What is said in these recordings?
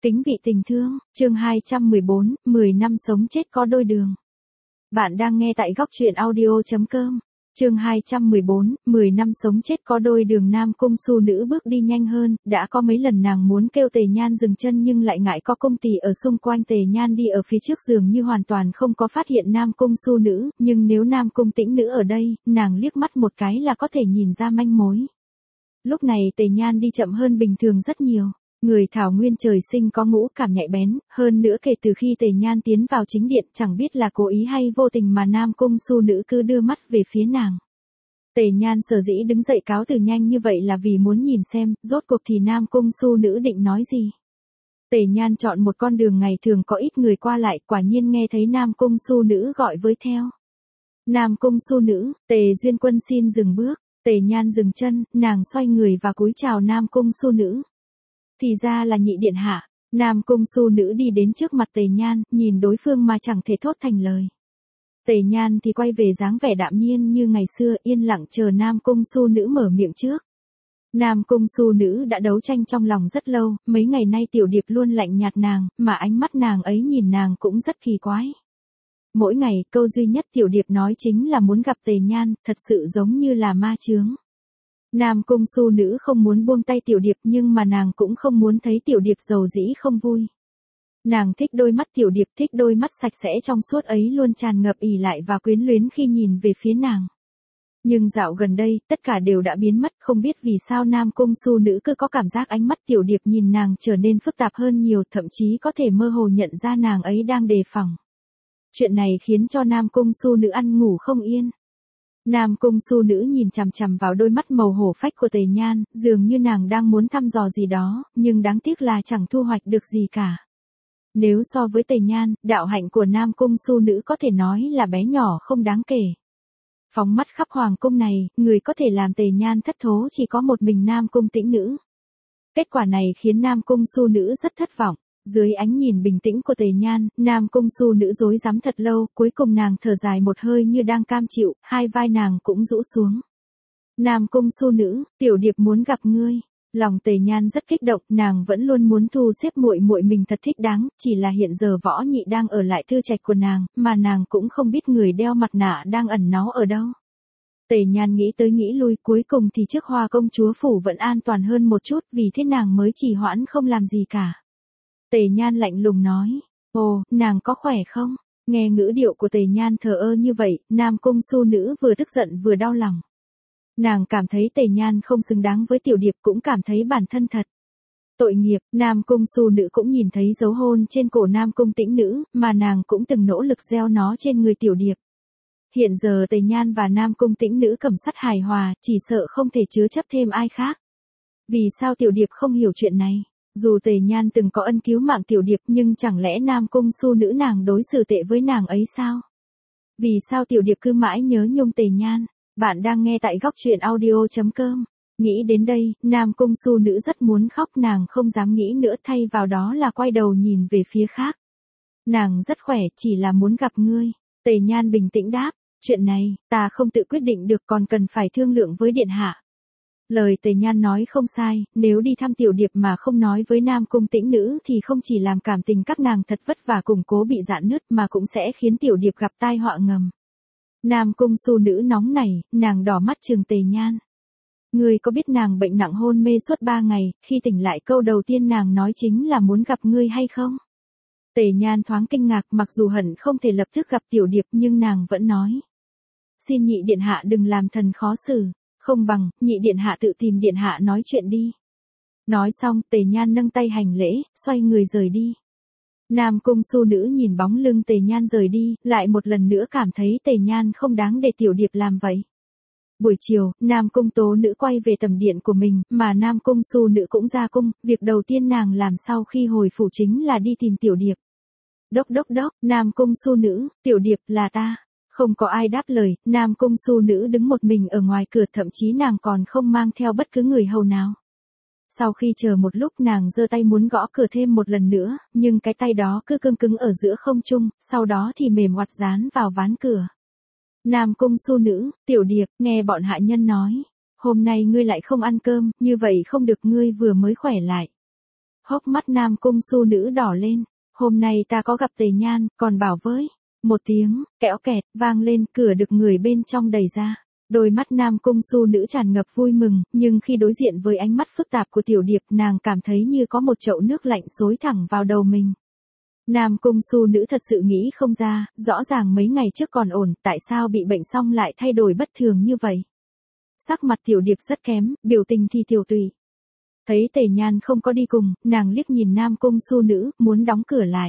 Kính vị tình thương, chương 214, 10 năm sống chết có đôi đường. Bạn đang nghe tại góc truyện audio.com. Chương 214, 10 năm sống chết có đôi đường. Nam Cung Su Nữ bước đi nhanh hơn, đã có mấy lần nàng muốn kêu Tề Nhan dừng chân nhưng lại ngại có công tỳ ở xung quanh. Tề Nhan đi ở phía trước dường như hoàn toàn không có phát hiện Nam Cung Su Nữ, nhưng nếu Nam Cung Tĩnh Nữ ở đây, nàng liếc mắt một cái là có thể nhìn ra manh mối. Lúc này Tề Nhan đi chậm hơn bình thường rất nhiều. Người thảo nguyên trời sinh có ngũ cảm nhạy bén, hơn nữa kể từ khi Tề Nhan tiến vào chính điện chẳng biết là cố ý hay vô tình mà Nam Cung Su Nữ cứ đưa mắt về phía nàng. Tề Nhan sở dĩ đứng dậy cáo từ nhanh như vậy là vì muốn nhìn xem, rốt cuộc thì Nam Cung Su Nữ định nói gì. Tề Nhan chọn một con đường ngày thường có ít người qua lại, quả nhiên nghe thấy Nam Cung Su Nữ gọi với theo. Nam Cung Su Nữ, Tề Duyên Quân xin dừng bước. Tề Nhan dừng chân, nàng xoay người và cúi chào Nam Cung Su Nữ. Thì ra là nhị điện hạ. Nam Cung Su Nữ đi đến trước mặt Tề Nhan, nhìn đối phương mà chẳng thể thốt thành lời. Tề Nhan thì quay về dáng vẻ đạm nhiên như ngày xưa, yên lặng chờ Nam Cung Su Nữ mở miệng trước. Nam Cung Su Nữ đã đấu tranh trong lòng rất lâu, mấy ngày nay Tiểu Điệp luôn lạnh nhạt nàng, mà ánh mắt nàng ấy nhìn nàng cũng rất kỳ quái. Mỗi ngày, câu duy nhất Tiểu Điệp nói chính là muốn gặp Tề Nhan, thật sự giống như là ma chướng. Nam Cung Su Nữ không muốn buông tay Tiểu Điệp nhưng mà nàng cũng không muốn thấy Tiểu Điệp dầu dĩ không vui. Nàng thích đôi mắt Tiểu Điệp, thích đôi mắt sạch sẽ trong suốt ấy luôn tràn ngập ỷ lại và quyến luyến khi nhìn về phía nàng. Nhưng dạo gần đây, tất cả đều đã biến mất, không biết vì sao Nam Cung Su Nữ cứ có cảm giác ánh mắt Tiểu Điệp nhìn nàng trở nên phức tạp hơn nhiều, thậm chí có thể mơ hồ nhận ra nàng ấy đang đề phòng. Chuyện này khiến cho Nam Cung Su Nữ ăn ngủ không yên. Nam Cung Su Nữ nhìn chằm chằm vào đôi mắt màu hổ phách của Tề Nhan, dường như nàng đang muốn thăm dò gì đó, nhưng đáng tiếc là chẳng thu hoạch được gì cả. Nếu so với Tề Nhan, đạo hạnh của Nam Cung Su Nữ có thể nói là bé nhỏ không đáng kể. Phóng mắt khắp hoàng cung này, người có thể làm Tề Nhan thất thố chỉ có một mình Nam Cung Tĩnh Nữ. Kết quả này khiến Nam Cung Su Nữ rất thất vọng. Dưới ánh nhìn bình tĩnh của Tề Nhan, Nam Cung Su Nữ rối rắm thật lâu, cuối cùng nàng thở dài một hơi như đang cam chịu, hai vai nàng cũng rũ xuống. Nam Cung Su Nữ, Tiểu Điệp muốn gặp ngươi. Lòng Tề Nhan rất kích động, nàng vẫn luôn muốn thu xếp muội muội mình thật thích đáng, chỉ là hiện giờ Võ Nhị đang ở lại thư trạch của nàng, mà nàng cũng không biết người đeo mặt nạ đang ẩn náu ở đâu. Tề Nhan nghĩ tới nghĩ lui, cuối cùng thì trước Hoa công chúa phủ vẫn an toàn hơn một chút, vì thế nàng mới trì hoãn không làm gì cả. Tề Nhan lạnh lùng nói, ồ, nàng có khỏe không? Nghe ngữ điệu của Tề Nhan thờ ơ như vậy, Nam Cung Su Nữ vừa tức giận vừa đau lòng. Nàng cảm thấy Tề Nhan không xứng đáng với Tiểu Điệp, cũng cảm thấy bản thân thật tội nghiệp. Nam Cung Su Nữ cũng nhìn thấy dấu hôn trên cổ Nam Cung Tĩnh Nữ, mà nàng cũng từng nỗ lực gieo nó trên người Tiểu Điệp. Hiện giờ Tề Nhan và Nam Cung Tĩnh Nữ cẩm sát hài hòa, chỉ sợ không thể chứa chấp thêm ai khác. Vì sao Tiểu Điệp không hiểu chuyện này? Dù Tề Nhan từng có ân cứu mạng Tiểu Điệp nhưng chẳng lẽ Nam Cung Su Nữ nàng đối xử tệ với nàng ấy sao? Vì sao Tiểu Điệp cứ mãi nhớ nhung Tề Nhan? Bạn đang nghe tại góc truyện audio.com. Nghĩ đến đây, Nam Cung Su Nữ rất muốn khóc, nàng không dám nghĩ nữa, thay vào đó là quay đầu nhìn về phía khác. Nàng rất khỏe, chỉ là muốn gặp ngươi. Tề Nhan bình tĩnh đáp, chuyện này, ta không tự quyết định được, còn cần phải thương lượng với điện hạ. Lời Tề Nhan nói không sai, nếu đi thăm Tiểu Điệp mà không nói với Nam Cung Tĩnh Nữ thì không chỉ làm cảm tình các nàng thật vất vả củng cố bị rạn nứt mà cũng sẽ khiến Tiểu Điệp gặp tai họa ngầm. Nam Cung Su Nữ nóng nảy, nàng đỏ mắt trừng Tề Nhan. Ngươi có biết nàng bệnh nặng hôn mê suốt 3 ngày, khi tỉnh lại câu đầu tiên nàng nói chính là muốn gặp ngươi hay không? Tề Nhan thoáng kinh ngạc, mặc dù hận không thể lập tức gặp Tiểu Điệp nhưng nàng vẫn nói. Xin nhị điện hạ đừng làm thần khó xử. Không bằng, nhị điện hạ tự tìm điện hạ nói chuyện đi. Nói xong, Tề Nhan nâng tay hành lễ, xoay người rời đi. Nam Cung Su Nữ nhìn bóng lưng Tề Nhan rời đi, lại một lần nữa cảm thấy Tề Nhan không đáng để Tiểu Điệp làm vậy. Buổi chiều, Nam Cung Tố Nữ quay về tầm điện của mình, mà Nam Cung Su Nữ cũng ra cung, việc đầu tiên nàng làm sau khi hồi phủ chính là đi tìm Tiểu Điệp. Đốc đốc đốc, Nam Cung Su Nữ, Tiểu Điệp là ta. Không có ai đáp lời, Nam Cung Su Nữ đứng một mình ở ngoài cửa, thậm chí nàng còn không mang theo bất cứ người hầu nào. Sau khi chờ một lúc nàng giơ tay muốn gõ cửa thêm một lần nữa, nhưng cái tay đó cứ cứng cứng ở giữa không trung, sau đó thì mềm oặt dán vào ván cửa. Nam Cung Su Nữ, Tiểu Điệp, nghe bọn hạ nhân nói, hôm nay ngươi lại không ăn cơm, như vậy không được, ngươi vừa mới khỏe lại. Hốc mắt Nam Cung Su Nữ đỏ lên. Hôm nay ta có gặp Tề Nhan, còn bảo với. Một tiếng, kẽo kẹt, vang lên, cửa được người bên trong đẩy ra. Đôi mắt Nam Cung Su Nữ tràn ngập vui mừng, nhưng khi đối diện với ánh mắt phức tạp của Tiểu Điệp, nàng cảm thấy như có một chậu nước lạnh xối thẳng vào đầu mình. Nam Cung Su Nữ thật sự nghĩ không ra, rõ ràng mấy ngày trước còn ổn, tại sao bị bệnh xong lại thay đổi bất thường như vậy. Sắc mặt Tiểu Điệp rất kém, biểu tình thì tiểu tụy. Thấy Tề Nhan không có đi cùng, nàng liếc nhìn Nam Cung Su Nữ, muốn đóng cửa lại.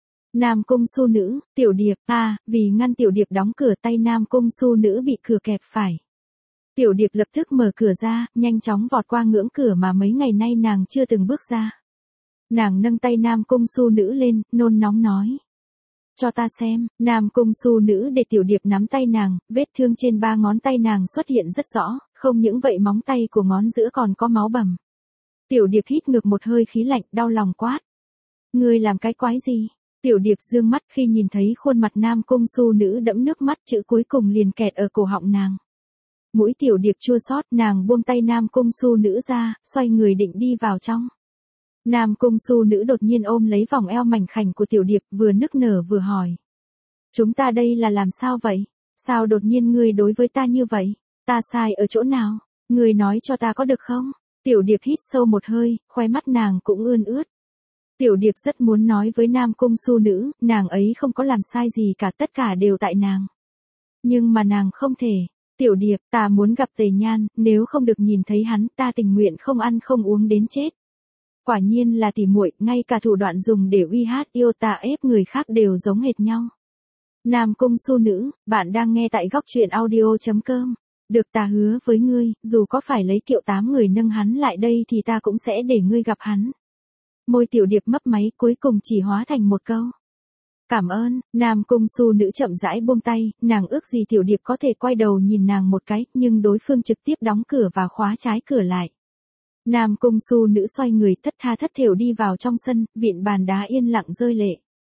Nam Cung Su Nữ, Tiểu Điệp, vì ngăn Tiểu Điệp đóng cửa, tay Nam Cung Su Nữ bị cửa kẹp phải. Tiểu Điệp lập tức mở cửa ra, nhanh chóng vọt qua ngưỡng cửa mà mấy ngày nay nàng chưa từng bước ra. Nàng nâng tay Nam Cung Su Nữ lên, nôn nóng nói. Cho ta xem. Nam Cung Su Nữ để Tiểu Điệp nắm tay nàng, vết thương trên 3 ngón tay nàng xuất hiện rất rõ, không những vậy móng tay của ngón giữa còn có máu bầm. Tiểu Điệp hít ngược một hơi khí lạnh, đau lòng quát. Ngươi làm cái quái gì? Tiểu Điệp dương mắt khi nhìn thấy khuôn mặt Nam Cung Su Nữ đẫm nước mắt, chữ cuối cùng liền kẹt ở cổ họng nàng. Mũi Tiểu Điệp chua xót, nàng buông tay Nam Cung Su Nữ ra, xoay người định đi vào trong. Nam Cung Su Nữ đột nhiên ôm lấy vòng eo mảnh khảnh của Tiểu Điệp, vừa nức nở vừa hỏi. Chúng ta đây là làm sao vậy? Sao đột nhiên ngươi đối với ta như vậy? Ta sai ở chỗ nào? Ngươi nói cho ta có được không? Tiểu Điệp hít sâu một hơi, khóe mắt nàng cũng ươn ướt. Tiểu Điệp rất muốn nói với Nam Cung Su Nữ, nàng ấy không có làm sai gì cả, tất cả đều tại nàng. Nhưng mà nàng không thể. Tiểu Điệp, ta muốn gặp Tề Nhan, nếu không được nhìn thấy hắn, ta tình nguyện không ăn không uống đến chết. Quả nhiên là tỉ muội, ngay cả thủ đoạn dùng để uy hát yêu ta ép người khác đều giống hệt nhau. Nam Cung Su Nữ, bạn đang nghe tại góc truyện audio.com. Được, ta hứa với ngươi, dù có phải lấy kiệu 8 người nâng hắn lại đây thì ta cũng sẽ để ngươi gặp hắn. Môi Tiểu Điệp mấp máy, cuối cùng chỉ hóa thành một câu. Cảm ơn. Nam Cung Su Nữ chậm rãi buông tay, nàng ước gì Tiểu Điệp có thể quay đầu nhìn nàng một cái, nhưng đối phương trực tiếp đóng cửa và khóa trái cửa lại. Nam Cung Su Nữ xoay người thất tha thất thểu đi vào trong sân, vịn bàn đá yên lặng rơi lệ.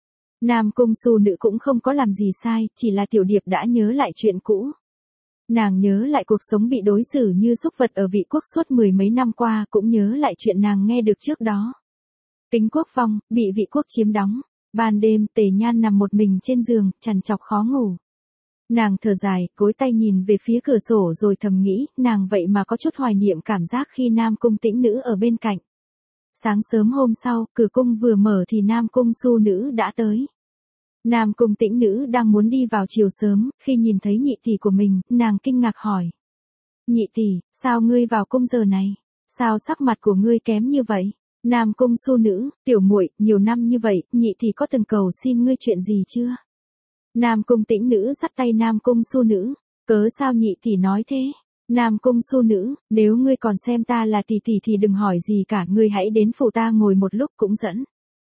Nam Cung Su Nữ cũng không có làm gì sai, chỉ là Tiểu Điệp đã nhớ lại chuyện cũ. Nàng nhớ lại cuộc sống bị đối xử như súc vật ở Vị Quốc suốt 10 mấy năm qua, cũng nhớ lại chuyện nàng nghe được trước đó. Kính Quốc vong, bị Vị Quốc chiếm đóng. Ban đêm, Tề Nhan nằm một mình trên giường, trằn trọc khó ngủ. Nàng thở dài, gối tay nhìn về phía cửa sổ rồi thầm nghĩ, nàng vậy mà có chút hoài niệm cảm giác khi Nam Cung Tĩnh Nữ ở bên cạnh. Sáng sớm hôm sau, cửa cung vừa mở thì Nam Cung Su Nữ đã tới. Nam Cung Tĩnh Nữ đang muốn đi vào chiều sớm, khi nhìn thấy nhị tỷ của mình, nàng kinh ngạc hỏi. Nhị tỷ, sao ngươi vào cung giờ này? Sao sắc mặt của ngươi kém như vậy? Nam Cung Su Nữ, tiểu muội, nhiều năm như vậy, nhị tỷ có từng cầu xin ngươi chuyện gì chưa? Nam Cung Tĩnh Nữ dắt tay Nam Cung Su Nữ, cớ sao nhị tỷ nói thế? Nam Cung Su Nữ, nếu ngươi còn xem ta là tỷ tỷ thì đừng hỏi gì cả, ngươi hãy đến phủ ta ngồi một lúc cũng dẫn.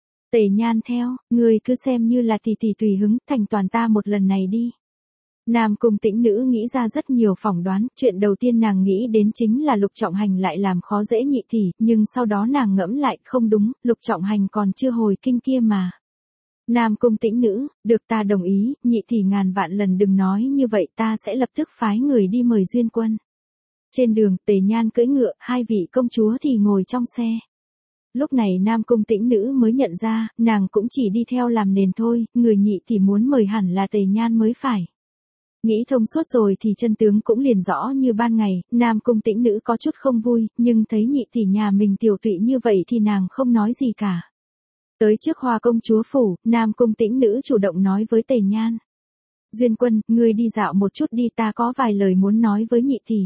Tề Nhan theo, ngươi cứ xem như là tỷ tỷ tùy hứng, thành toàn ta một lần này đi. Nam Cung Tĩnh Nữ nghĩ ra rất nhiều phỏng đoán, chuyện đầu tiên nàng nghĩ đến chính là Lục Trọng Hành lại làm khó dễ nhị tỷ, nhưng sau đó nàng ngẫm lại, không đúng, Lục Trọng Hành còn chưa hồi kinh kia mà. Nam Cung Tĩnh Nữ, được, ta đồng ý, nhị tỷ ngàn vạn lần đừng nói như vậy, ta sẽ lập tức phái người đi mời Duyên Quân. Trên đường, Tề Nhan cưỡi ngựa, hai vị công chúa thì ngồi trong xe. Lúc này Nam Cung Tĩnh Nữ mới nhận ra, nàng cũng chỉ đi theo làm nền thôi, người nhị tỷ muốn mời hẳn là Tề Nhan mới phải. Nghĩ thông suốt rồi thì chân tướng cũng liền rõ như ban ngày, Nam Cung Tĩnh Nữ có chút không vui, nhưng thấy nhị tỷ nhà mình tiểu tụy như vậy thì nàng không nói gì cả. Tới trước Hoa công chúa phủ, Nam Cung Tĩnh Nữ chủ động nói với Tề Nhan. Duyên Quân, ngươi đi dạo một chút đi, ta có vài lời muốn nói với nhị tỷ.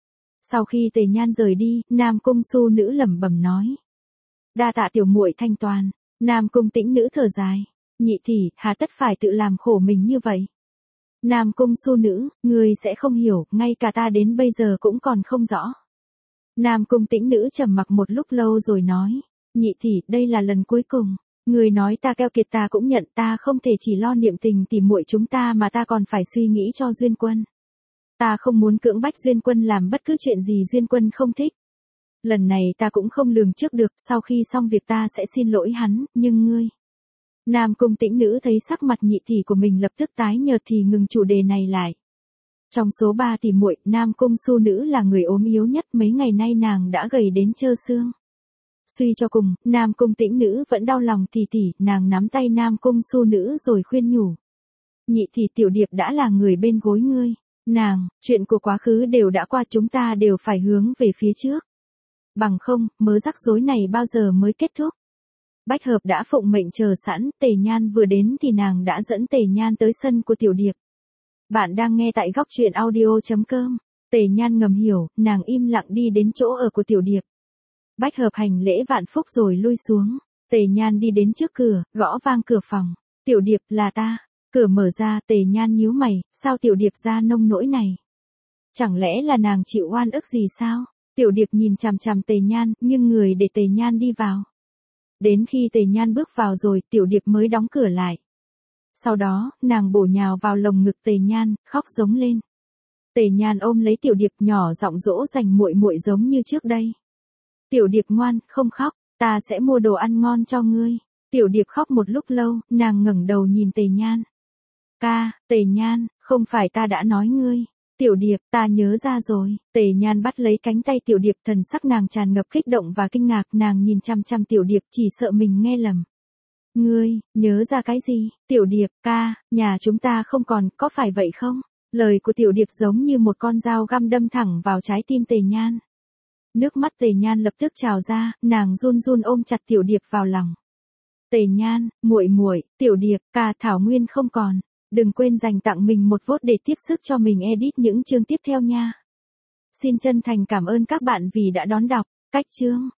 Sau khi Tề Nhan rời đi, Nam Cung Su Nữ lẩm bẩm nói. Đa tạ tiểu muội thanh toàn. Nam Cung Tĩnh Nữ thở dài. Nhị tỷ, hà tất phải tự làm khổ mình như vậy? Nam Cung Su Nữ, ngươi sẽ không hiểu, ngay cả ta đến bây giờ cũng còn không rõ. Nam Cung Tĩnh Nữ trầm mặc một lúc lâu rồi nói. Nhị tỷ, đây là lần cuối cùng. Ngươi nói ta keo kiệt ta cũng nhận, ta không thể chỉ lo niệm tình tỉ muội chúng ta mà ta còn phải suy nghĩ cho Duyên Quân. Ta không muốn cưỡng bách Duyên Quân làm bất cứ chuyện gì Duyên Quân không thích. Lần này ta cũng không lường trước được, sau khi xong việc ta sẽ xin lỗi hắn, nhưng ngươi. Nam Cung Tĩnh Nữ thấy sắc mặt nhị tỷ của mình lập tức tái nhợt thì ngừng chủ đề này lại. Trong số 3 tỷ muội, Nam Cung Su Nữ là người ốm yếu nhất, mấy ngày nay nàng đã gầy đến trơ xương. Suy cho cùng, Nam Cung Tĩnh Nữ vẫn đau lòng tỷ tỷ, nàng nắm tay Nam Cung Su Nữ rồi khuyên nhủ. Nhị tỷ Tiểu Điệp đã là người bên gối ngươi. Nàng, chuyện của quá khứ đều đã qua, chúng ta đều phải hướng về phía trước. Bằng không, mớ rắc rối này bao giờ mới kết thúc. Bách Hợp đã phụng mệnh chờ sẵn, Tề Nhan vừa đến thì nàng đã dẫn Tề Nhan tới sân của Tiểu Điệp. Bạn đang nghe tại góc truyện audio.com. Tề Nhan ngầm hiểu, nàng im lặng đi đến chỗ ở của Tiểu Điệp. Bách Hợp hành lễ vạn phúc rồi lui xuống. Tề Nhan đi đến trước cửa, gõ vang cửa phòng. Tiểu Điệp, là ta. Cửa mở ra, Tề Nhan nhíu mày, sao Tiểu Điệp ra nông nỗi này? Chẳng lẽ là nàng chịu oan ức gì sao? Tiểu Điệp nhìn chằm chằm Tề Nhan, nhưng người để Tề Nhan đi vào. Đến khi Tề Nhan bước vào rồi, Tiểu Điệp mới đóng cửa lại. Sau đó, nàng bổ nhào vào lồng ngực Tề Nhan, khóc giống lên. Tề Nhan ôm lấy Tiểu Điệp, nhỏ giọng dỗ dành muội muội giống như trước đây. Tiểu Điệp ngoan, không khóc, ta sẽ mua đồ ăn ngon cho ngươi. Tiểu Điệp khóc một lúc lâu, nàng ngẩng đầu nhìn Tề Nhan. Tề Nhan, không phải ta đã nói ngươi. Tiểu Điệp, ta nhớ ra rồi. Tề Nhan bắt lấy cánh tay Tiểu Điệp, thần sắc nàng tràn ngập kích động và kinh ngạc, nàng nhìn chăm chăm Tiểu Điệp, chỉ sợ mình nghe lầm. Ngươi, nhớ ra cái gì? Tiểu Điệp, nhà chúng ta không còn, có phải vậy không? Lời của Tiểu Điệp giống như một con dao găm đâm thẳng vào trái tim Tề Nhan. Nước mắt Tề Nhan lập tức trào ra, nàng run run ôm chặt Tiểu Điệp vào lòng. Tề Nhan, muội muội, Tiểu Điệp, Thảo Nguyên không còn. Đừng quên dành tặng mình một vote để tiếp sức cho mình edit những chương tiếp theo nha. Xin chân thành cảm ơn các bạn vì đã đón đọc. Cách chương